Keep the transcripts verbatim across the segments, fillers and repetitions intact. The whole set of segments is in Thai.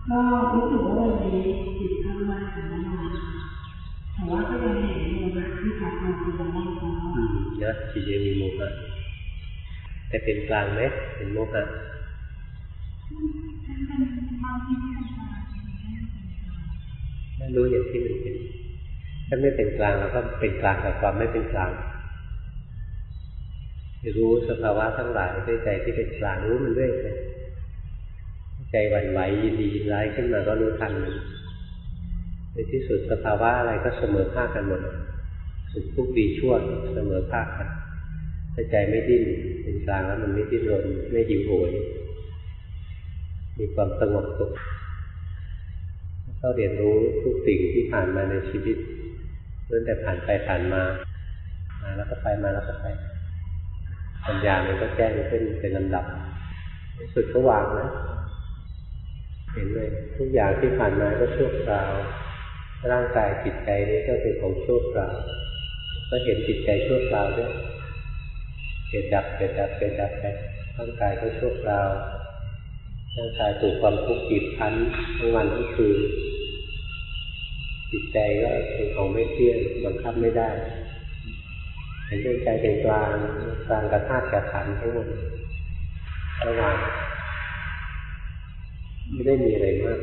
ก็รู้สึกว่าวันนี้จิตข้างมากถึงมากแต่ว่าก็ยังเห็นโมหะที่พักมาเป็นวันแรกแล้วอืมนะจิตยังมีโมหะแต่เป็นกลางไหมเป็นโมหะไม่รู้อย่างที่มันเป็นถ้าไม่เป็นกลางเราก็เป็นกลางกับความไม่เป็นกลางรู้สภาวะทั้งหลายด้วยใจที่เป็นกลางรู้มันด้วยใจใจหวั่นไหวยินดียินร้ายขึ้นมาก็รู้ทันมันในที่สุดสภาวะอะไรก็เสมอภาคกันหมดสุขทุกข์ดีชั่วเสมอภาคกันถ้าใจไม่ดิ้นเป็นกลางแล้วมันไม่ดิ้นรนไม่หิวโหยมีความสงบสุขก็เรียนรู้ทุกสิ่งที่ผ่านมาในชีวิตเริ่มแต่ผ่านไปผ่านมามาแล้วก็ไปมาแล้วก็ไปปัญญามันก็แจ้งขึ้นเป็นลำดับในสุดก็วางนะเห็นเลยทุกอย่างที่ผ่านมาก็ชั่วคราวร่างกายจิตใจนี้ก็เป็นของชั่วคราวก็เห็นจิตใจชั่วคราวด้วยเกิดดับเกิดดับเกิดดับไปร่างกายก็ชั่วคราวร่างกายถูกความทุกข์บีบคั้นทั้งวันทั้งคืนจิตใจก็เป็นของไม่เที่ยงบังคับไม่ได้เห็นด้วยใจเป็นกลางกลางกับธาตุกับขันธ์ทั้งหมดระหว่างไม่ได้มีอะไรมาก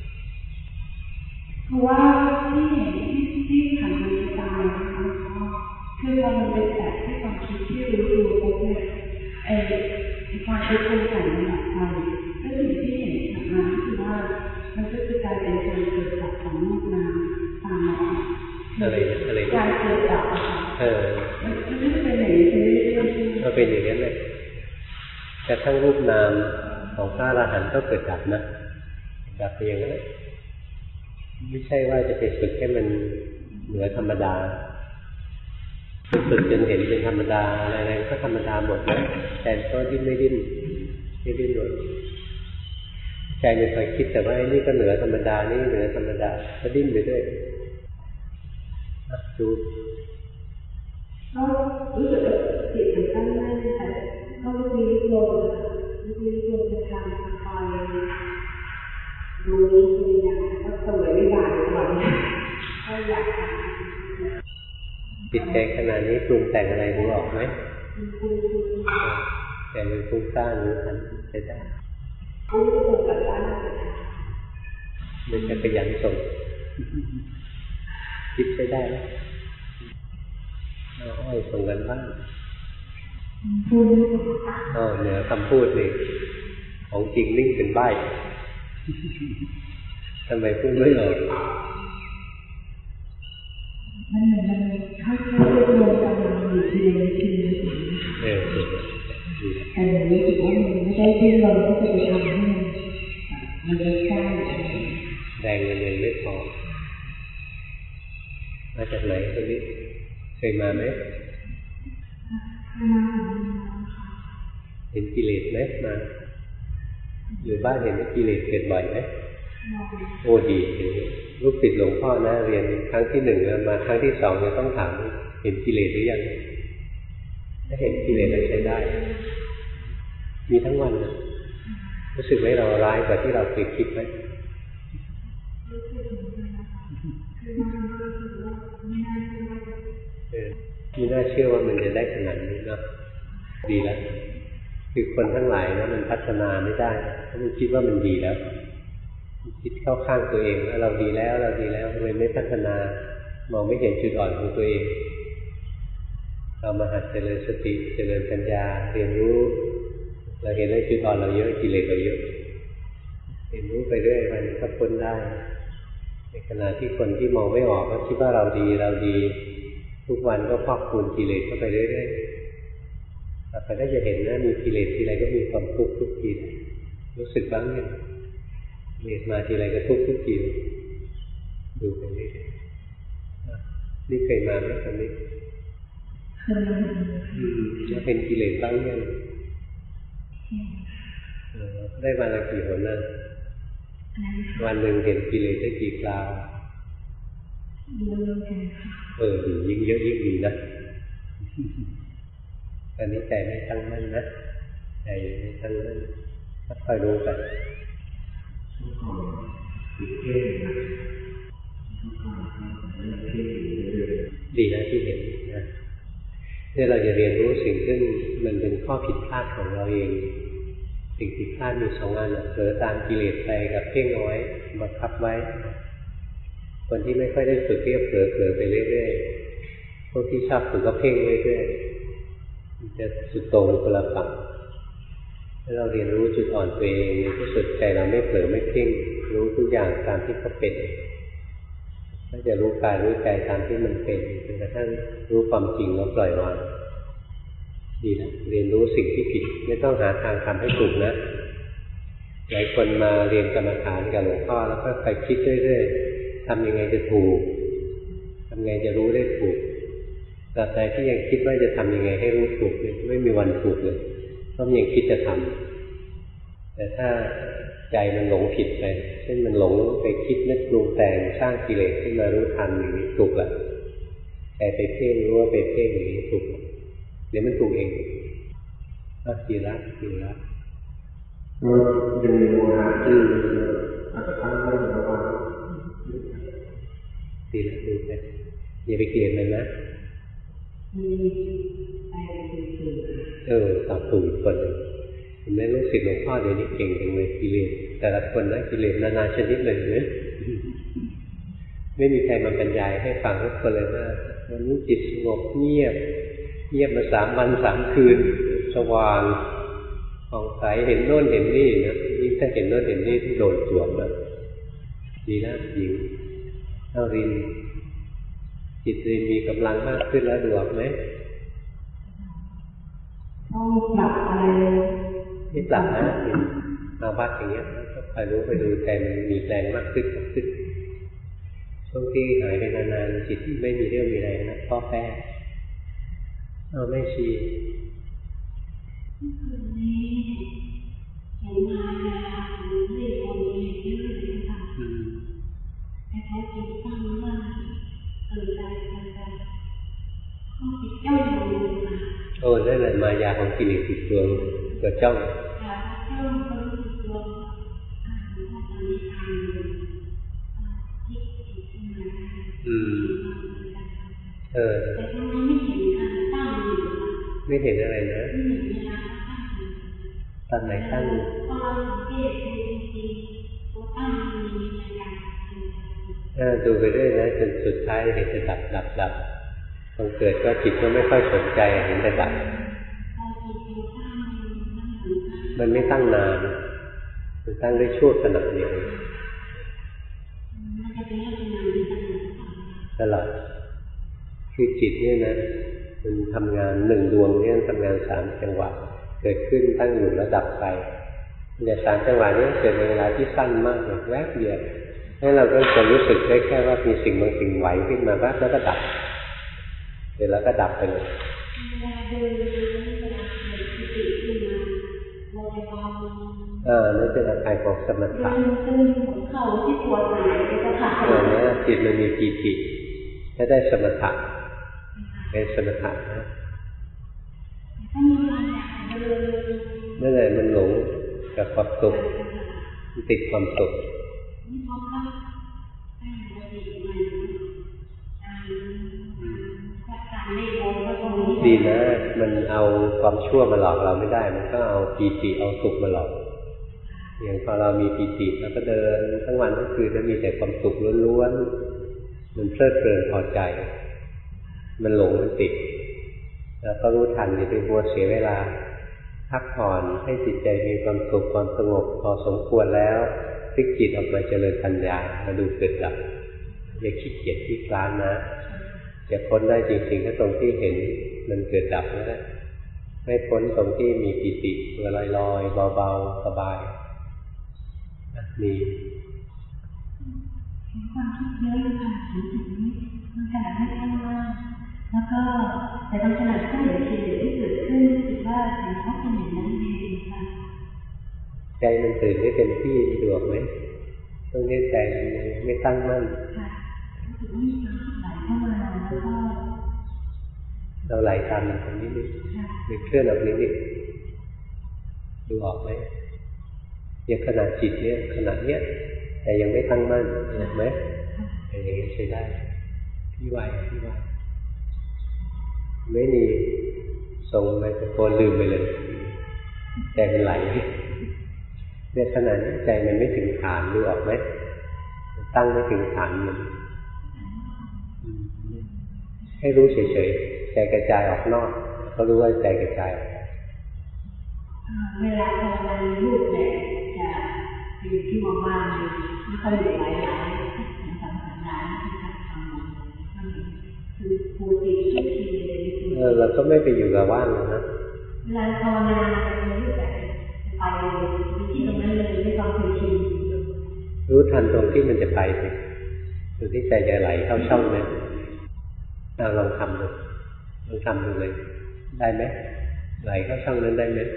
เพราะว่าที่เห็นที่ขันธ์มันตายนะคะคือเรามันเป็นแบบที่ความคิดที่รู้ตัวปุ๊บเนี่ยไอ้ความคิดปรุงแต่งมันหลับไปแล้วสิ่งที่เห็นขันธ์มาคือว่ามันก็คือการเป็นการเกิดดับของรูปนามตามมาอะไรอะไรการเกิดดับเออมันไม่ได้เป็นอย่างนี้เป็นเรื่องก็เป็นอย่างนั้นเลยแต่ทั้งรูปนามของพระอรหันต์ก็เกิดดับนะดับไปอย่างนั้นไม่ใช่ว่าจะไปฝึกให้มันเหนือธรรมดาฝึกจนเห็นเป็นธรรมดาอะไรๆก็ธรรมดาหมดนะแต่ก็ดิ้นไม่ดิ้นไม่ดิ้นหมดใจมันคอยคิดแต่ว่าไอ้นี่ก็เหนือธรรมดานี่เหนือธรรมดาก็ดิ้นไปด้วยดูก็รู้สึกว่าจิตมันตั้งมั่นแต่ก็รู้วิริโยรู้วิริโยจะทำคอยรู้ตัวอย่างก็สวยไม่บาดตลอดก็อยากทำจิตใจขนาดนี้ปรุงแต่งอะไรรู้ออกไหมแต่มันฟุ้งซ่านรู้ทันจะได้ฟุ้งซ่านกับด้านมันจะขยันส่งคิดใช้ได้ไหมเอาอ้อยส่งกันบ้างอ๋อเหนือคำพูดนี่ของจริงนิ่งเป็นใบ้ทำไมพูดไม่ออกมันเหมือนมันค่อยๆรวมกันอยู่ทีละทีละทีเออแต่หนูรู้สึกว่ามันไม่ได้ที่เราก็จะไปทำให้มันมันไม่ใช่แรงเงินยังไม่พอมาจากไหนตรงนี้เคยมาไหมเห็นกิเลสไหมมาหรือบ้านเห็นว่ากิเลสเกิดบ่อยไหมโอ้ดีลูกศิษย์หลวงพ่อนะเรียนครั้งที่หนึ่งมาครั้งที่สองจะต้องถามเห็นกิเลสหรือยังถ้าเห็นกิเลสเราใช้ได้มีทั้งวันนะรู้สึกไหมเราร้ายกว่าที่เราเคยคิดไหมไม่น่าเชื่อว่ามันจะได้ขนาดนี้นะดีแล้วคือคนทั้งหลายนะมันพัฒนาไม่ได้เพราะมันคิดว่ามันดีแล้วคิดเข้าข้างตัวเองว่าเราดีแล้วเราดีแล้วเลยไม่พัฒนามองไม่เห็นจุดอ่อนของตัวเองเรามาหัดเจริญสติเจริญปัญญาเรียนรู้เราเห็นว่าจุดอ่อนเราเยอะกิเลสเราเยอะเรียนรู้ไปเรื่อยมันก็พ้นได้ในขณะที่คนที่มองไม่ออกก็คิดว่าเราดีเราดีทุกวันก็พอกพูนกิเลสเข้าไปเรื่อยๆแต่พอได้จะเห็นนะมีกิเลสทีไรก็มีความทุกข์ทุกทีรู้สึกบ้างไหมกิเลสมาทีไรก็ทุกข์ทุกทีดูไปเรื่อยๆนี่เคยมาไหมตอนนี้เคยจะเป็นกิเลสบ้างยังได้วันละกี่หนนะวันหนึ่งเห็นกิเลสได้กี่คราวเออดียิ่งเยอะยิ่งดีนะตอนนี้ใจไม่ตั้งมั่นนะใจไม่ตั้งมั่นค่อยๆรู้ไปติดเพ่งนะทุกครั้งที่เรื่องเพ่งเรื่อยๆดีนะที่เห็นนะนี่เราจะเรียนรู้สิ่งซึ่งมันเป็นข้อผิดพลาดของเราเองสิ่งผิดพลาดมีสองอันเผลอตามกิเลสไปกับเพ่งเอาไว้บังคับไว้คนที่ไม่ค่อยได้ฝึกเรียบเผลอเผลอไปเรื่อยๆพวกที่ชอบฝึกก็เพ่งเรื่อยๆจะสุดโต่งคนละฝั่งถ้าเราเรียนรู้จุดอ่อนตัวเองในที่สุดใจเราไม่เผลอไม่เพ่งรู้ทุกอย่างตามที่เขาเป็นก็จะรู้กายรู้ใจตามที่มันเป็นจนกระทั่งรู้ความจริงแล้วปล่อยวางดีนะเรียนรู้สิ่งที่ผิดไม่ต้องหาทางทำให้ถูกนะหลายคนมาเรียนกรรมฐานกับหลวงพ่อแล้วก็ไปคิดเรื่อยๆทำยังไงจะถูกทำยังไงจะรู้ได้ถูกแต่ใจที่ยังคิดว่าจะทำยังไงให้รู้ถูกเนี่ยไม่มีวันถูกเลยเพราะมันยังคิดจะทำแต่ถ้าใจมันหลงผิดไปเช่นมันหลงไปคิดนึกปรุงแต่งสร้างกิเลสขึ้นมารู้ทันอย่างนี้ถูกละใจไปเพ่งรู้ว่าไปเพ่งอย่างนี้ถูกเดี๋ยวมันถูกเองก็ดีละดีละก็ยังมีโมหะที่อาจจะตั้งไม่ระวังดีละดูไปอย่าไปเกลียดมันนะมีไปเป็นสื่อเออตอบถูกอีกคนหนึ่งเห็นไหมลูกศิษย์หลวงพ่อเดี๋ยวนี้เก่งจังเลยกิเลสแต่ละคนนะกิเลสนานาชนิดเลยเนี่ยไม่มีใครมาบรรยายให้ฟังทุกคนเลยว่าวันนี้จิตสงบเงียบเงียบมาสามวันสามคืนสว่างผ่องใสเห็นโน่นเห็นนี่นะยิ่งถ้าเห็นโน่นเห็นนี่ต้องโดนสวมนะดีนะหญิงเอารินจิตรินมีกำลังมากขึ้นแล้วดูออกไหมต้องปรับอะไรไม่ปรับนะมาวัดอย่างเงี้ยก็คอยรู้ไปดูใจมันมีแรงมากขึ้นมากขึ้นช่วงที่หายไปนานๆจิตไม่มีเรื่องมีแรงนะก็แพ้เอาไม่ชีคืนนี้เห็นมาแล้วเรียกคนเองเยอะเลยค่ะแต่เขาจริงตั้งว่าตื่นใจกันกันเขาติดจ้องอยู่ค่ะโอ้นั่นแหละมายาของกิเลสติดตัวตัวจ้องค่ะจ้องเขารู้สึกตัวอ่าหลวงพ่อตอนนี้ทำอยู่ที่ติดขึ้นมาอืมเออแต่ทำไมไม่เห็นการตั้งอยู่ไม่เห็นอะไรนะไม่เห็นเวลาตั้งตอนไหนตั้งพอเราสังเกตดูจริงๆตัวตั้งมันมีในการเออดูไปเรื่อยนะจนสุดท้ายเห็นจะดับดับดับตอนเกิดก็จิตก็ไม่ค่อยสนใจเห็นแต่ดับมันไม่ตั้งนานมันตั้งได้ชั่วขณะเดียวตลอดคือจิตเนี่ยนะมันทำงานหนึ่งดวงเนี่ยทำงานสามจังหวะเกิดขึ้นตั้งอยู่แล้วดับไปแต่สามจังหวะนี้เกิดในเวลาที่สั้นมากเลยแวบเดียวให้เราก็จะรู้สึกได้แค่ว่ามีสิ่งบางสิ่งไหวขึ้นมาแวบแล้วก็ดับเดี๋ยวแล้วก็ดับไปเลยเออนั่นเป็นอาการของสมถะเข่าที่ปวดหายจะขาดเออเนี่ยจิตมันมีปีติถ้าได้สมถะเป็นสมถะนะนั่นแหละมันหลงกับความสุขติดความสุขดีนะมันเอาความชั่วมาหลอกเราไม่ได้มันก็เอาปีติเอาสุขมาหลอกอย่างพอเรามีปีติแล้วก็เดินทั้งวันทั้งคืนแล้วมีแต่ความสุขล้วนๆมันเพลิดเพลินพอใจมันหลงมันติดแล้วก็รู้ทันอย่าไปมัวเสียเวลาพักผ่อนให้จิตใจมีความสุขความสงบพอสมควรแล้วพลิกจิตออกมาเจริญปัญญามาดูเกิดดับอย่าขี้เกียจขี้คลานนะจะพ้นได้จริงๆก็ตรงที่เห็นมันเกิดดับนั่นแหละไม่พ้นตรงที่มีปิติตัวลอยๆเบาๆสบายมีความคิดเยอะค่ะถึงจุดนี้มันขนาดไม่ตั้งมากแล้วก็แต่บางขนาดก็เหลือกิเลสที่เกิดขึ้นรู้สึกว่าสิ่งที่เป็นอย่างนั้นเองค่ะใจมันตื่นไม่เต็มที่สะดวกไหมต้องเล่นใจมันไม่ตั้งมั่นค่ะรู้สึกว่ามีความคิดไหลเข้ามาแล้วก็เราไหลตามมันตรงนี้นี่มันเคลื่อนออกนิดนิดดูออกไหมอย่างขนาดจิตเนี้ยขนาดเนี้ยแต่ยังไม่ตั้งมั่นเห็นไหมแต่อย่างนี้ใช้ได้พี่ไหวพี่ไหวไม่มีส่งไปตะโกนลืมไปเลยใจมันไหลเนี่ยขนาดนี้ใจมันไม่ถึงฐานดูออกไหมตั้งไม่ถึงฐานมันให้รู้เฉยๆใจกระจายออกนอกก็รู้ว่าใจกระจายออกเวลาภาวนาในรูปแบบจะอยู่ที่ว่างๆไม่ค่อยได้หลายหลายสำคัญงานที่ทำทำมันคือปูติทุกทีเลยเออเราก็ไม่ไปอยู่กับว่างนะเวลาภาวนาในรูปแบบไปเลยที่ตรงนั้นเลยไม่ต้องเคยชินรู้ทันตรงที่มันจะไปสิตรงที่ใจจะไหลเข้าช่องนั้นเราลองทำดูลองทำดูเลยได้ไหมไหลเข้าช่องนั้นได้ไหม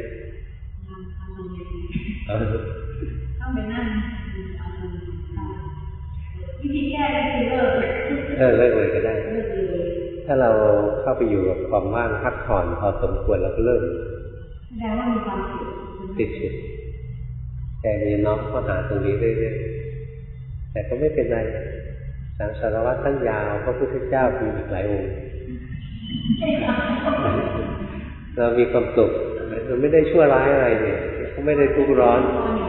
ต้องไปนั่งวิธีแก้ก็คือเลิกเออเลิกเลยก็ได้ถ้าเราเข้าไปอยู่กับความว่างพักผ่อนพอสมควรแล้วก็เลิกแสดงว่ามีความสุขติดสุดแต่มีน้องเข้าหาตรงนี้เรื่อยๆแต่ก็ไม่เป็นไรสังสารวัฏตั้งยาวพระพุทธเจ้ามีอีกหลายองค์เรามีความสุขเราไม่ได้ชั่วร้ายอะไรเนี่ยก็ไม่ได้ทุกข์ร้อน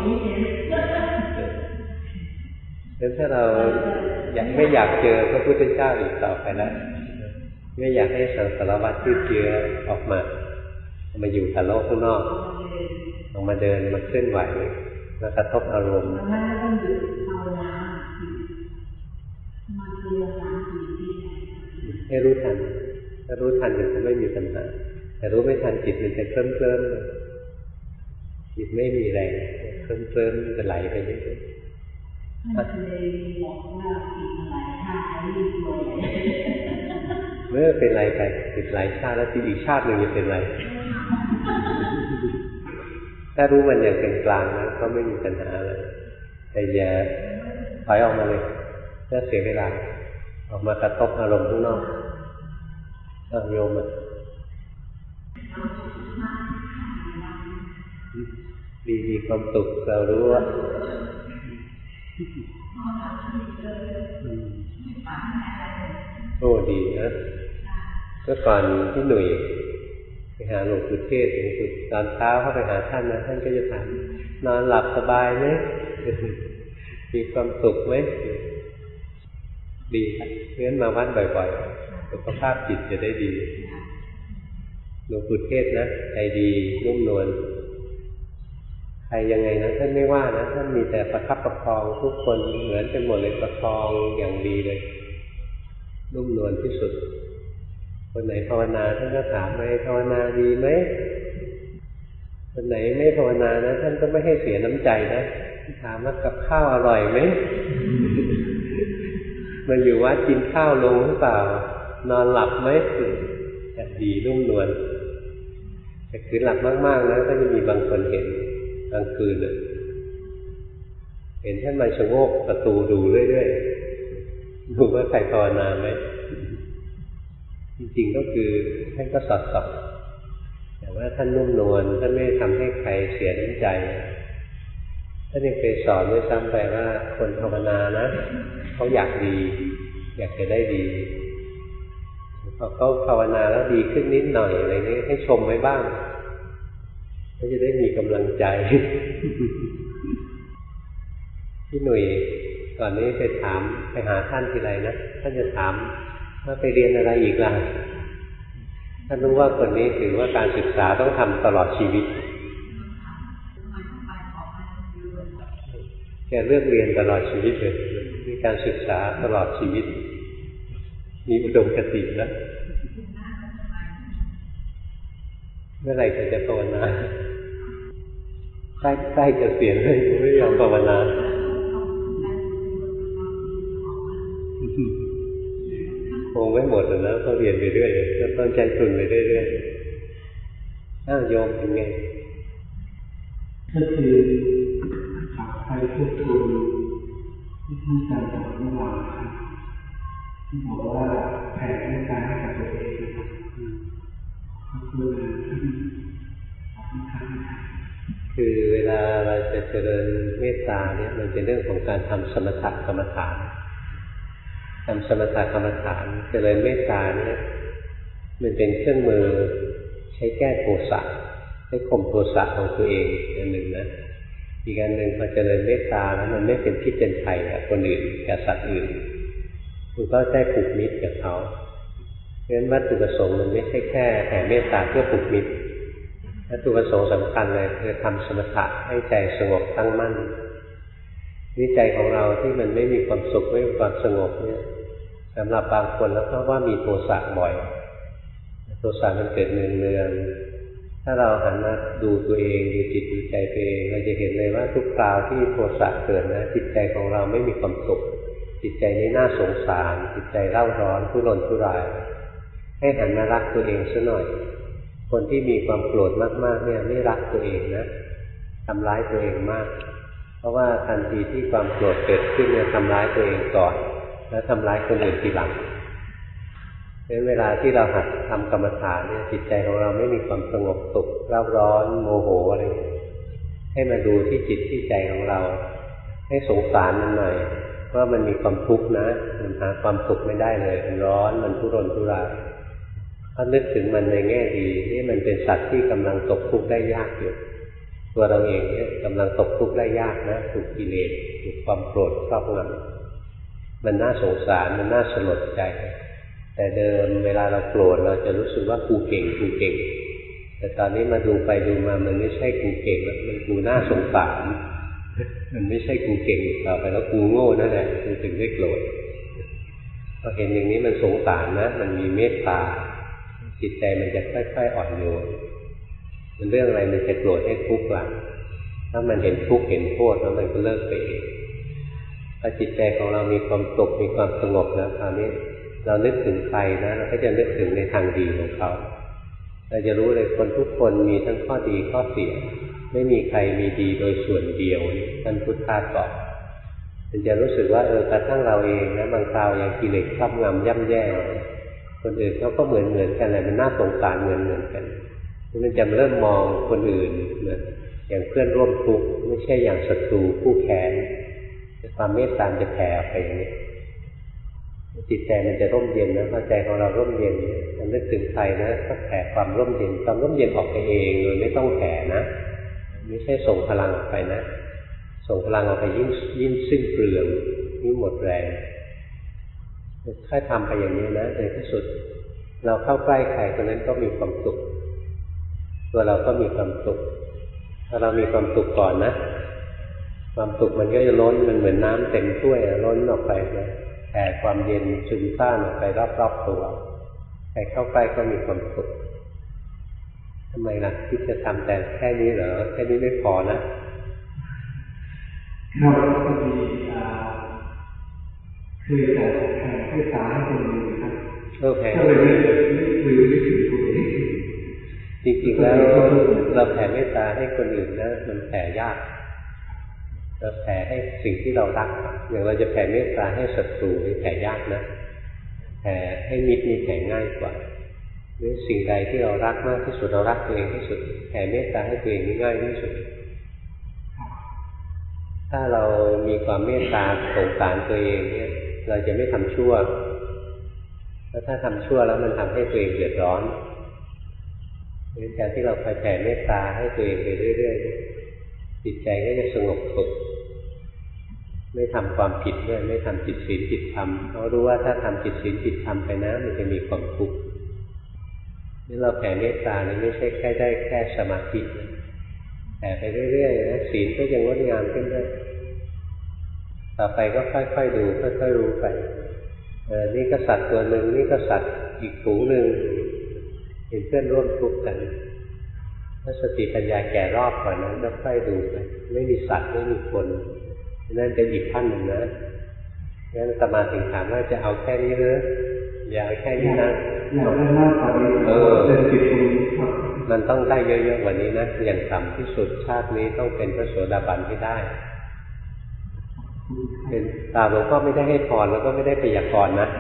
แล้วถ้าเราอยากไม่อยากเจอพระพุทธเจ้าอีกต่อไปแล้วไม่อยากให้สังสารวัฏยืดเยื้อออกมามาอยู่กับโลกข้างนอกออกมาเดินมาเคลื่อนไหวมากระทบอารมณ์ให้รู้ทันถ้ารู้ทันมันจะไม่มีปัญหาแต่รู้ไม่ทันจิตมันจะเคลิ้มเคลิ้มจิตไม่มีแรงเคลิ้มเคลิ้มจะไหลไปเรื่อยๆเมื่อเป็นไรไปติดหลายชาติแล้วติดอีกชาติหนึ่งจะเป็นไรถ้ารู้มันอย่างเป็นกลางนะก็ไม่มีปัญหาอะไรแต่อย่าถอยออกมาเลยถ้าเสียเวลาออกมากระทบอารมณ์ข้างนอกต้องโยมอ่ะดีมีความสุขเรารู้ว่าโอ้ดีนะเมื่อก่อนพี่หนุ่ยไปหาหลวงปู่เทศหลวงปู่ตอนเช้าเข้าไปหาท่านนะท่านก็จะถามนอนหลับสบายไหมมีความสุขไหมดีเพราะฉะนั้นมาวัดบ่อยๆสุขภาพจิตจะได้ดีหลวงปู่เทศนะใจดีนุ่มนวลใครยังไงนะท่านไม่ว่านะท่านมีแต่ประคับประคองทุกคนเหมือนกันหมดเลยประคองอย่างดีเลยนุ่มนวลที่สุดคนไหนภาวนาท่านก็ถามไปภาวนาดีไหมคนไหนไม่ภาวนานะท่านก็ไม่ให้เสียน้ำใจนะถามว่ากับข้าวอร่อยไหมมาอยู่วัดกินข้าวลงหรือเปล่านอนหลับไหมจะดีนุ่มนวลแต่คือหลับมากๆนะก็จะมีบางคนเห็นกลางคืนเลยเห็นท่านมาชะโงกประตูดูเรื่อยๆดูว่าใครภาวนาไหมจริงๆก็คือท่านก็สอดส่องแต่ว่าท่านนุ่มนวลท่านไม่ทำให้ใครเสียน้ำใจท่านยังเคยสอนด้วยซ้ำไปว่าคนภาวนานะเขาอยากดีอยากจะได้ดีพอเขาภาวนาแล้วดีขึ้นนิดหน่อยอะไรนี้ให้ชมไว้บ้างก็จะได้มีกำลังใจพี่หนุ่ยก่อนนี้ไปถามไปหาท่านทีไรนะท่านจะถามว่าไปเรียนอะไรอีกล่ะท่านรู้ว่าคนนี้ถือว่าการศึกษาต้องทำตลอดชีวิตแกเลือกเรียนตลอดชีวิตเลยมีการศึกษาตลอดชีวิตมีอุดมคติแล้วเมื่อไหร่จะจะภาวนาใกล้ใกล้จะเสียเลยไม่ยอมภาวนาคงไม่หมดแล้วก็เรียนไปเรื่อยก็ต้องใจทุนไปเรื่อยๆอ้าวโยมเป็นไงก็คือใครพูดคุยที่ท่านอาจารย์สอนเมื่อวานที่บอกว่าแผ่เมตตาให้กับตัวเองนะครับขอบคุณท่านขอบคุณครับคือเวลาเราจะเจริญเมตตาเนี่ยมันเป็นเรื่องของการทำสมถกรรมฐานทำสมถกรรมฐานเจริญเมตตาเนี่ยมันเป็นเครื่องมือใช้แก้โทสะให้ข่มโทสะของตัวเองอันหนึ่งนะอีกอันหนึ่งพอเจริญเมตตาแล้วมันไม่เป็นพิษเป็นภัยกับคนอื่นกับสัตว์อื่นคุณก็ได้ผูกมิตรกับเขาเพราะฉะนั้นวัตถุประสงค์มันไม่ใช่แค่แผ่เมตตาเพื่อผูกมิตรวัตถุประสงค์สำคัญเลยคือทำสมถะให้ใจสงบตั้งมั่นวิจัยของเราที่มันไม่มีความสุขไม่มีความสงบเนี่ยสำหรับบางคนแล้วเพราะว่ามีโทสะบ่อยโทสะมันเกิดเนืองๆถ้าเราหันมาดูตัวเองดูจิตดูใจตัวเองเราจะเห็นเลยว่าทุกคราวที่โทสะเกิดนะจิตใจของเราไม่มีความสุขจิตใจนี้น่าสงสารจิตใจเร่าร้อนทุรนทุรายให้หันมารักตัวเองซะหน่อยคนที่มีความโกรธมากๆเนี่ยไม่รักตัวเองนะทำร้ายตัวเองมากเพราะว่าทันทีที่ความโกรธเกิดขึ้นเนี่ยทำร้ายตัวเองก่อนแล้วทำร้ายคนอื่นทีหลังเพราะเวลาที่เราหัดทำกรรมฐานเนี่ยจิตใจของเราไม่มีความสงบสุขเร่าร้อนโมโหอะไรให้มาดูที่จิตที่ใจของเราให้สงสารมันหน่อยว่ามันมีความทุกข์นะมันหาความสุขไม่ได้เลยมันร้อนมันทุรนทุรายถ้านึกถึงมันในแง่ดีนี่มันเป็นสัตว์ที่กำลังตกทุกข์ได้ยากอยู่ตัวเราเองเนี่ยกำลังตกทุกข์ได้ยากนะถูกกิเลสถูกความโกรธครอบงำมันน่าสงสารมันน่าสลดใจแต่เดิมเวลาเราโกรธเราจะรู้สึกว่ากูเก่งกูเก่งแต่ตอนนี้มาดูไปดูมามันไม่ใช่กูเก่งแล้วมันกูน่าสงสารมันไม่ใช่กูเก่งต่อไปแล้วกูโง่นั่นแหละมันถึงได้โกรธพอเห็นอย่างนี้มันสงสารนะมันมีเมตตาจิตใจมันจะค่อยๆอ่อนโยนมันเรื่องอะไรมันจะโกรธให้ทุกข์หลังถ้ามันเห็นทุกข์เห็นโทษแล้วมันก็เลิกไปเองถ้าจิตใจของเรามีความสุขมีความสงบแล้วคราวนี้เรานึกถึงใครนะเราก็จะนึกถึงในทางดีของเขาเราจะรู้เลยคนทุกคนมีทั้งข้อดีข้อเสียไม่มีใครมีดีโดยส่วนเดียวท่านพุทธทาสบอกมันจะรู้สึกว่าเออกระทั่งเราเองนะบางคราวอย่างกิเลสครอบงำย่ำแย่คนอื่นเขาก็เหมือนเหมือนกันเลยมันน่าสงสารเหมือนเหมือนกันมันจะเริ่มมองคนอื่นเหมือนอย่างเพื่อนร่วมทุกข์ไม่ใช่อย่างศัตรูคู่แค้นความเมตตาจะแผ่ไปอย่างนี้จิตใจมันจะร่มเย็นนะพอใจของเราร่มเย็นมันนึกถึงใครนะก็แผ่ความร่มเย็นความร่มเย็นออกไปเองโดยไม่ต้องแผ่นะไม่ใช่ส่งพลังออกไปนะส่งพลังออกไปยิ่งยิ่งสิ้นเปลืองยิ่งหมดแรงค่อยทำไปอย่างนี้นะในที่สุดเราเข้าใกล้ใครคนนั้นก็มีความสุขตัวเราก็มีความสุขถ้าเรามีความสุขก่อนนะความสุขมันก็จะล้นมันเหมือนน้ำเต็มถ้วยล้นออกไปนะแผ่ความเย็นซึมซ่านออกไปรอบๆตัวใครเข้าใกล้ก็มีความสุขทำไมล่ะคิดจะทำแต่แค่นี้เหรอแค่นี้ไม่พอนะเราก็มีคือจะแผ่ให้ตาให้คนอื่นครับก็แผ่ก็เลยไม่ลืมนึกถึงตัวเองจริงๆแล้วเราแผ่เมตตาให้คนอื่นนะมันแผ่ยากเราแผ่ให้สิ่งที่เรารักอย่างเราจะแผ่เมตตาให้ศัตรูนี่แผ่ยากนะแผ่ให้มิตรนี่แผ่ง่ายกว่าหรือสิ่งใดที่เรารักมากที่สุดเรารักตัวเองที่สุดแผ่เมตตาให้ตัวเองนี่ง่ายที่สุดถ้าเรามีความเมตตาสงสารตัวเองเนี่ยเราจะไม่ทำชั่วแล้วถ้าทำชั่วแล้วมันทำให้ตัวเองเดือดร้อนดังนั้นการที่เราคอยแผ่เมตตาให้ตัวเองไปเรื่อยๆจิตใจก็จะสงบสุขไม่ทำความผิดด้วยไม่ทำผิดศีลผิดธรรมเพราะรู้ว่าถ้าทำผิดศีลผิดธรรมไปนะมันจะมีความทุกข์นี่เราแผ่เมตตานี่ไม่ใช่แค่ได้แค่สมาธิแผ่ไปเรื่อยๆนะศีลก็ยังงดงามขึ้นได้ต่อไปก็ค่อยๆดูค่อยๆรู้ไปเออนี่ก็สัตว์ตัวหนึ่งนี่ก็สัตว์อีกฝูงหนึ่งเห็นเพื่อนร่วมทุกข์กันถ้าสติปัญญาแก่รอบกว่านั้นก็ค่อยดูไปไม่มีสัตว์ไม่มีคนนั่นเป็นอีกขั้นหนึ่งนะงั้นสมาธิถามว่าจะเอาแค่นี้หรืออย่าเอาแค่นี้นะอยากได้มากกว่านี้เออเป็นจิตตรงนี้ครับมันต้องได้เยอะๆกว่านี้นะอย่างต่ำที่สุดชาตินี้ต้องเป็นพระโสดาบันให้ได้เป็นตาหลวงพ่อไม่ได้ให้พรแล้วก็ไม่ได้พยากรณ์นะ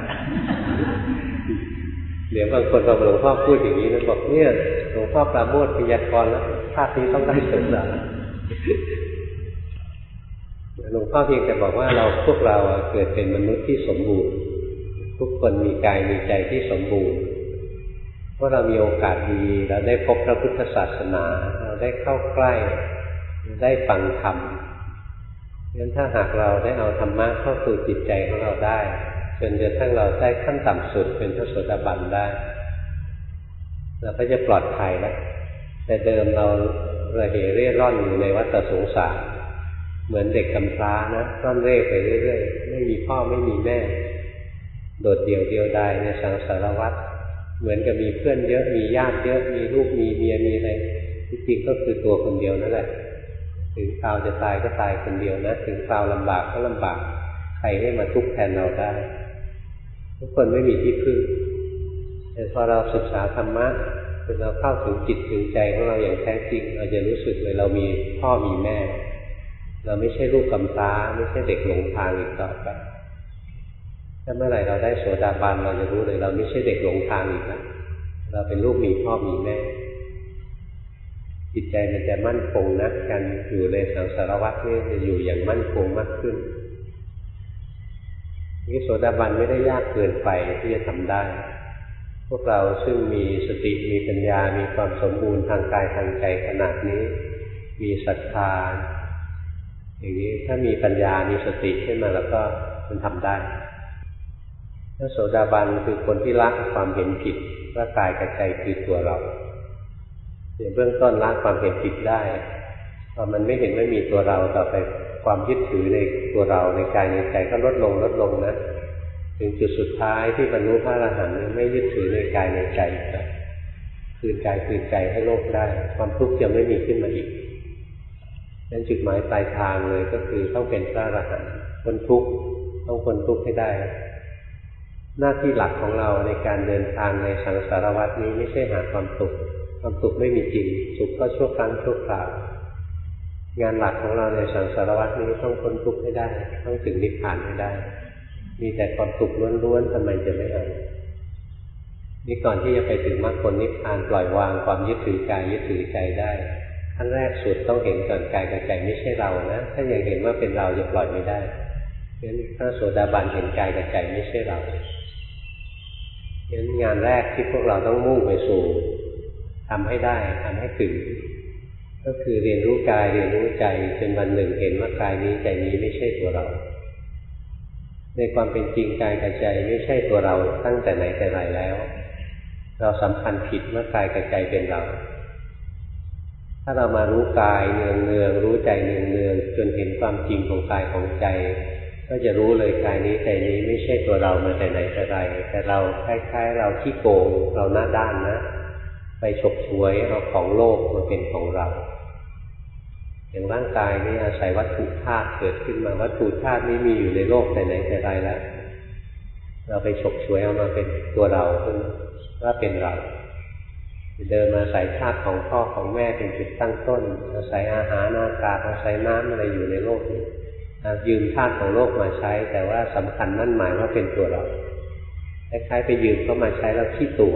เดี๋ยวบางคนพอหลวงพ่อพูดอย่างนี้นะบอกเนี่ยหลวงพ่อปราโมทย์พยากรณ์แล้วชาตินี้ต้องได้โสดาหลวงพ่อเพียงแต่บอกว่าเราพวกเราเกิดเป็นมนุษย์ที่สมบูรณ์ทุกคนมีกายมีใจที่สมบูรณ์เพราะเรามีโอกาสดีเราได้พบพระพุทธศาสนาเราได้เข้าใกล้ได้ฟังธรรมงั้นถ้าหากเราได้เอาธรรมะเข้าสู่จิตใจของเราได้จนกระทั่งเราได้ขั้นต่ำสุดเป็นพระโสดาบันได้เราก็จะปลอดภัยแล้วแต่เดิมเราระเหเร่ร่อนอยู่ในวัฏสงสารเหมือนเด็กกำพร้านะร่อนเร่ไปเรื่อยๆไม่มีพ่อไม่มีแม่โดดเดี่ยวเดียวดายในสังสารวัฏเหมือนกับมีเพื่อนเยอะมีญาติเยอะมีลูกมีเมียมีอะไรจริงๆก็คือตัวคนเดียวนั่นแหละถึงคราวจะตายก็ตายคนเดียวนะถึงคราวลำบากก็ลำบากใครให้มาทุกข์แทนเราได้ทุกคนไม่มีที่พึ่งแต่พอเราศึกษาธรรมะจนเราเข้าถึงจิตถึงใจของเราอย่างแท้จริงเราจะรู้สึกเลยเรามีพ่อมีแม่เราไม่ใช่ลูกกำพร้าไม่ใช่เด็กหลงทางอีกต่อไปถ้าเมื่อไหร่เราได้โสดาบันเราจะรู้เลยเราไม่ใช่เด็กหลงทางอีกแล้วเราเป็นลูกมีพ่อมีแม่จิตใจมันจะมั่นคงนะการอยู่ในสังสารวัฏนี่จะอยู่อย่างมั่นคงมากขึ้นนี่โสดาบันไม่ได้ยากเกินไปที่จะทำได้พวกเราซึ่งมีสติมีปัญญามีความสมบูรณ์ทางกายทางใจขนาดนี้มีศรัทธาอย่างนี้ถ้ามีปัญญามีสติขึ้นมาแล้วก็มันทำได้พระโสดาบันคือคนที่ละความเห็นผิดว่ากายกับใจคือตัวเราในเบื้องต้นละความเห็นผิดได้พอมันไม่เห็นไม่มีตัวเราต่อไปความยึดถือในตัวเราในกายในใจก็ลดลงลดลงนะถึงจุดสุดท้ายที่บรรลุพระอรหันต์ไม่ยึดถือในกายในใจนะคืนกายคืนใจให้โลกได้ความทุกข์จะไม่มีขึ้นมาอีกนั่นจุดหมายปลายทางเลยก็คือต้องเป็นพระอรหันต์พ้นทุกข์ต้องพ้นทุกข์ให้ได้หน้าที่หลักของเราในการเดินทางในสังสารวัฏนี้ไม่ใช่หาความสุขความสุขไม่มีจริงสุขก็ชั่วครั้งชั่วคราวงานหลักของเราในสังสารวัฏนี้ต้องพ้นทุกข์ให้ได้ต้องถึงนิพพานให้ได้มีแต่ความสุขล้วนๆทำไมจะไม่เอานี่ก่อนที่จะไปถึงมรรคผลนิพพานปล่อยวางความยึดถือกายยึดถือใจได้ขั้นแรกสุดต้องเห็นก่อนกายกับใจไม่ใช่เรานะถ้ายังเห็นว่าเป็นเราจะปล่อยไม่ได้เพราะฉะนั้นพระโสดาบันเห็นกายกับใจไม่ใช่เราเพราะฉะนั้นงานแรกที่พวกเราต้องมุ่งไปสู่ทำให้ได้ทำให้ถึงก็คือเรียนรู้กายเรียนรู้ใจจนวันหนึ่งเห็นว่ากายนี้ใจนี้ไม่ใช่ตัวเราในความเป็นจริงกายกับใจไม่ใช่ตัวเราตั้งแต่ไหนแต่ไรแล้วเราสำคัญผิดว่ากายกับใจเป็นเราถ้าเรามารู้กายเนืองเนืองรู้ใจเนืองเนืองจนเห็นความจริงของกายของใจก็จะรู้เลยกายนี้ใจนี้ไม่ใช่ตัวเรามาแต่ไหนแต่ไรแต่เราคล้ายๆเราขี้โกงเราหน้าด้านนะไปฉกฉวยเอาของโลกมาเป็นของเราอย่างร่างกายนี้อาศัยวัตถุธาตุเกิดขึ้นมาวัตถุธาตุนี้มีอยู่ในโลกแต่ไหนแต่ไรแล้วเราไปฉกฉวยเอามาเป็นตัวเราขึ้นว่าเป็นเราเดินมาอาศัยธาตุของพ่อของแม่เป็นจุดตั้งต้นอาศัยอาหารอากาศอาศัยน้ำอะไรอยู่ในโลกนี้ยืมธาตุของโลกมาใช้แต่ว่าสำคัญนั่นหมายว่าเป็นตัวเราคล้ายๆไปยืมเข้ามาใช้แล้วขี้ตัว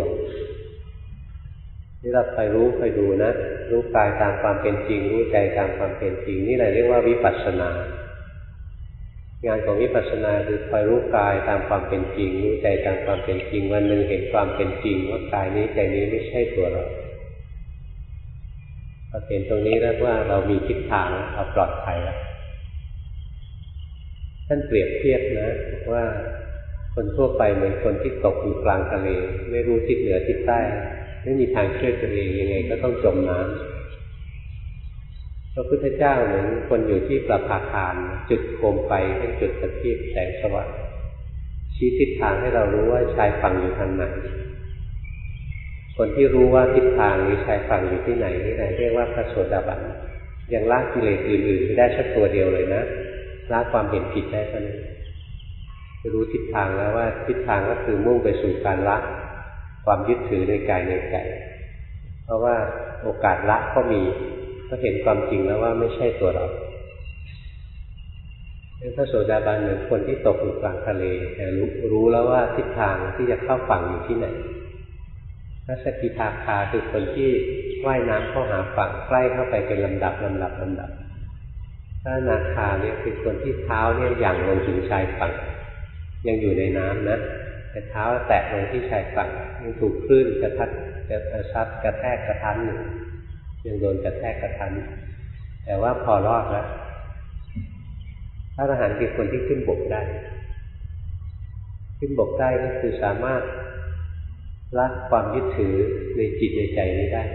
นี่เราไปรู้ไปดูนะรู้กายตามความเป็นจริงรู้ใจตามความเป็นจริงนี่แหละเรียกว่าวิปัสสนางานของวิปัสสนาคือคอยรู้กายตามความเป็นจริงรู้ใจตามความเป็นจริงวันหนึ่งเห็นความเป็นจริงว่ากายนี้ใจนี้ไม่ใช่ตัวเราพอเห็นตรงนี้แล้วว่าเรามีทิศทางเราปลอดภัยแล้วท่านเปรียบเทียบนะว่าคนทั่วไปเหมือนคนที่ตกอยู่กลางทะเลไม่รู้ทิศเหนือทิศใต้ไม่มีทางช่วยตัวเองยังไงก็ต้องจมน้ำพระพุทธเจ้าเหมือนคนอยู่ที่ประภาคารจุดโคมไฟเป็นจุดประทีปแสงสว่างชี้ทิศทางให้เรารู้ว่าชายฝั่งอยู่ทางไหนคนที่รู้ว่าทิศทางหรือชายฝั่งอยู่ที่ไหนนี่แหละเรียกว่าพระโสดาบันยังละกิเลสอื่นๆไม่ได้สักตัวเดียวเลยนะละความเห็นผิดได้เท่านั้นรู้ทิศทางแล้วว่าทิศทางก็คือมุ่งไปสู่การละความยึดถือในกายในใจเพราะว่าโอกาสละก็มีก็เห็นความจริงแล้วว่าไม่ใช่ตัวเราพระโสดาบันเหมือนคนที่ตกอยู่กลางทะเลแต่รู้รู้แล้วว่าทิศทางที่จะเข้าฝั่งอยู่ที่ไหนพระสกิทาคาคือคนที่ว่ายน้ำเข้าหาฝั่งใกล้เข้าไปเป็นลำดับลำดับลำดับพระอนาคาเนี่ยเป็นคนที่เท้าเนี่ยหยั่งลงถึงชายฝั่งยังอยู่ในน้ำนะแต่เท้าแตะลงที่ชายฝั่งยังถูกคลื่นกระทัดกระซัดกระแทกกระทันอยู่ยังโดนกระแทกกระทันแต่ว่าพอรอดแล้วพระอรหันต์คือคนที่ขึ้นบกได้ขึ้นบกได้ก็คือสามารถละความยึดถือในจิตในใจนี้ได้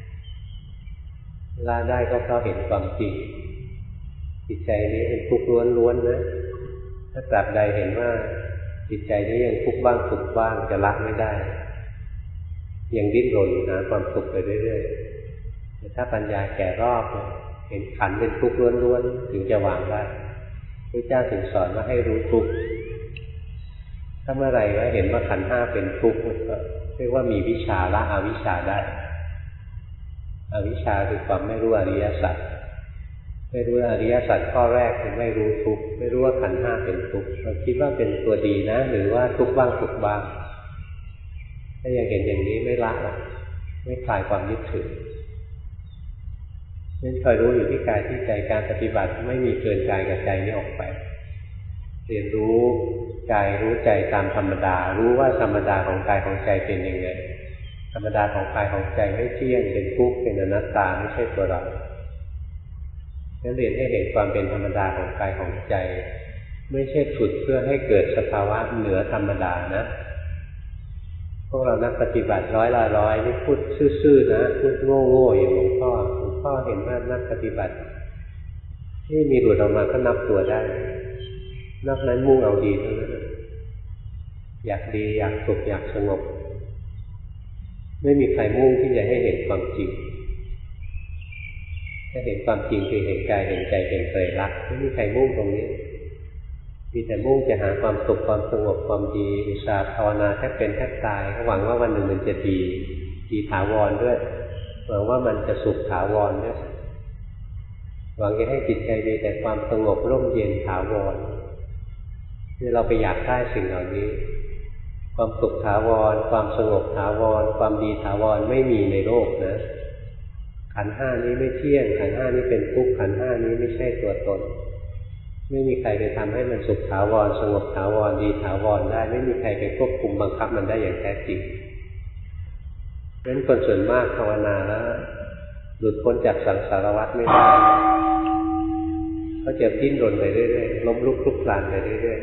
ละได้ก็เพราะเห็นความจริงจิตใจนี้เป็นทุกข์ล้วนๆนะถ้าตราบใดเห็นว่าจิตใจนี้ยังทุกข์บ้างสุขบ้างจะละไม่ได้ยังดิ้นรนหาความสุขไปเรื่อยๆแต่ถ้าปัญญาแก่รอบเห็นขันธ์เป็นทุกข์ล้วนๆถึงจะวางได้พระเจ้าถึงสอนว่าให้รู้ทุกข์ถ้าเมื่อไหร่ว่าเห็นว่าขันธ์ห้าเป็นทุกข์ก็เรียกว่ามีวิชาละอวิชชาได้อวิชชาคือความไม่รู้อริยสัจไม่รู้อริยสัจข้อแรกคือไม่รู้ทุกข์ไม่รู้ว่าขันธ์ห้าเป็นทุกข์เราคิดว่าเป็นตัวดีนะหรือว่าทุกข์บ้างสุขบ้างถ้ายังเห็นอย่างนี้ไม่ละไม่คลายความยึดถือนั่นคอยรู้อยู่ที่กายที่ใจการปฏิบัติไม่มีเกินกายกับใจนี้ออกไปเรียนรู้กายรู้ใจตามธรรมดารู้ว่าธรรมดาของกายของใจเป็นยังไงธรรมดาของกายของใจไม่เที่ยงเป็นทุกข์เป็นอนัตตาไม่ใช่ตัวเรานั่นเรียนให้เห็นความเป็นธรรมดาของกายของใจไม่ใช่ฝึกเพื่อให้เกิดสภาวะเหนือธรรมดานะพวกเรานักปฏิบัติร้อยละร้อยนี่พูดซื่อๆนะพูดโง่ๆอย่างหลวงพ่อหลวงพ่อเห็นว่านักปฏิบัติที่มีหลุดออกมาก็นับตัวได้นอกนั้นมุ่งเอาดีเท่านั้นอยากดีอยากสุขอยากสงบไม่มีใครมุ่งที่จะให้เห็นความจริงถ้าเห็นความจริงคือเห็นกายเห็นใจเป็นไตรลักษณ์ไม่มีใครมุ่งตรงนี้มีแต่มุ่งจะหาความสุขความสงบความดีอุตสาห์ภาวนาแทบเป็นแทบตายหวังว่าวันหนึ่งมันจะดีดีถาวรด้วยหวังว่ามันจะสุขถาวรด้วยหวังจะให้จิตใจมีแต่ความสงบร่มเย็นถาวรนี่เราไปอยากได้สิ่งเหล่านี้ความสุขถาวรความสงบถาวรความดีถาวรไม่มีในโลกนะขันธ์ห้านี้ไม่เที่ยงขันธ์ห้านี้เป็นทุกข์ขันธ์ห้านี้ไม่ใช่ตัวตนไม่มีใครไปทำให้มันสุขถาวรสงบถาวรดีถาวรได้ไม่มีใครไปควบคุมบังคับมันได้อย่างแท้จริงเพราะฉะนั้นคนส่วนมากภาวนาแล้วหลุดพ้นจากสังสารวัฏไม่ได้เขาจะดิ้นรนไปเรื่อยๆล้มลุกคลุกคลานไปเรื่อย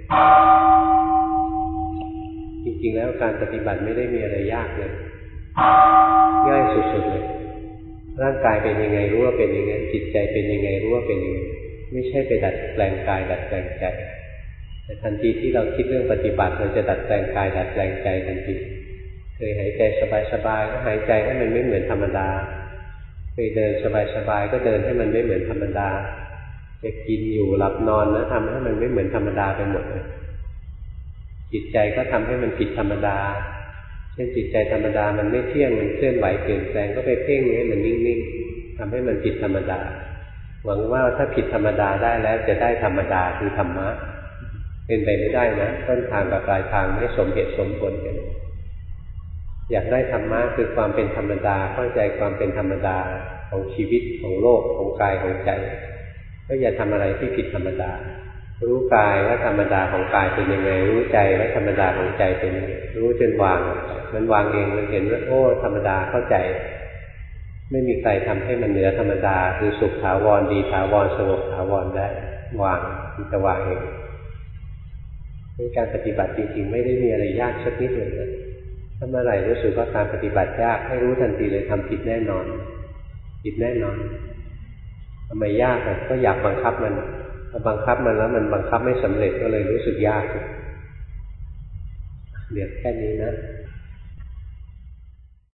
ๆจริงๆแล้วการปฏิบัติไม่ได้มีอะไรยากเลยง่ายสุดๆเลยร่างกายเป็นยังไงรู้ว่าเป็นยังไงจิตใจเป็นยังไงรู้ว่าเป็นยังไงไม่ใช่ไปดัดแปลงกายดัดแปลงใจแต่ทันทีที่เราคิดเรื่องปฏิบัติเราจะดัดแปลงกายดัดแปลงใจทันทีเคยหายใจสบายๆก็หายใจให้มันไม่เหมือนธรรมดาเคยเดินสบายๆก็เดินให้มันไม่เหมือนธรรมดาจะกินอยู่หลับนอนนะทำให้มันไม่เหมือนธรรมดาไปหมดเลยจิตใจก็ทำให้มันผิดธรรมดาเช่นจิตใจธรรมดามันไม่เที่ยงมันเคลื่อนไหวเปลี่ยนแปลงก็ไปเพ่งให้มันนิ่งๆทำให้มันผิดธรรมดาหวังว่าถ้าผิดธรรมดาได้แล้วจะได้ธรรมดาคือธรรมะเป็นไปไม่ได้นะต้นทางกับปลายทางไม่สมเหตุสมผลกันอยากได้ธรรมะคือความเป็นธรรมดาเข้าใจความเป็นธรรมดาของชีวิตของโลกของกายของใจก็อย่าทำอะไรที่ผิดธรรมดารู้กายว่าธรรมดาของกายเป็นยังไงรู้ใจว่าธรรมดาของใจเป็นยังไงรู้จนวางมันวางเองมันเห็นว่าโอ้ธรรมดาเข้าใจไม่มีใครทำให้มันเหนือธรรมดาคือสุขถาวรดีถาวรสงบถาวรได้วางมันจะวางเองการปฏิบัติจริงๆไม่ได้มีอะไรยากสักนิดเลยนะถ้าเมื่อไหร่รู้สึกว่าการปฏิบัติยากให้รู้ทันทีเลยทำผิดแน่นอนผิดแน่นอนทำไมยากอ่ะก็อยากบังคับมันพอบังคับมันแล้วมันบังคับไม่สำเร็จก็เลยรู้สึกยากเดี๋ยวแค่นี้นะ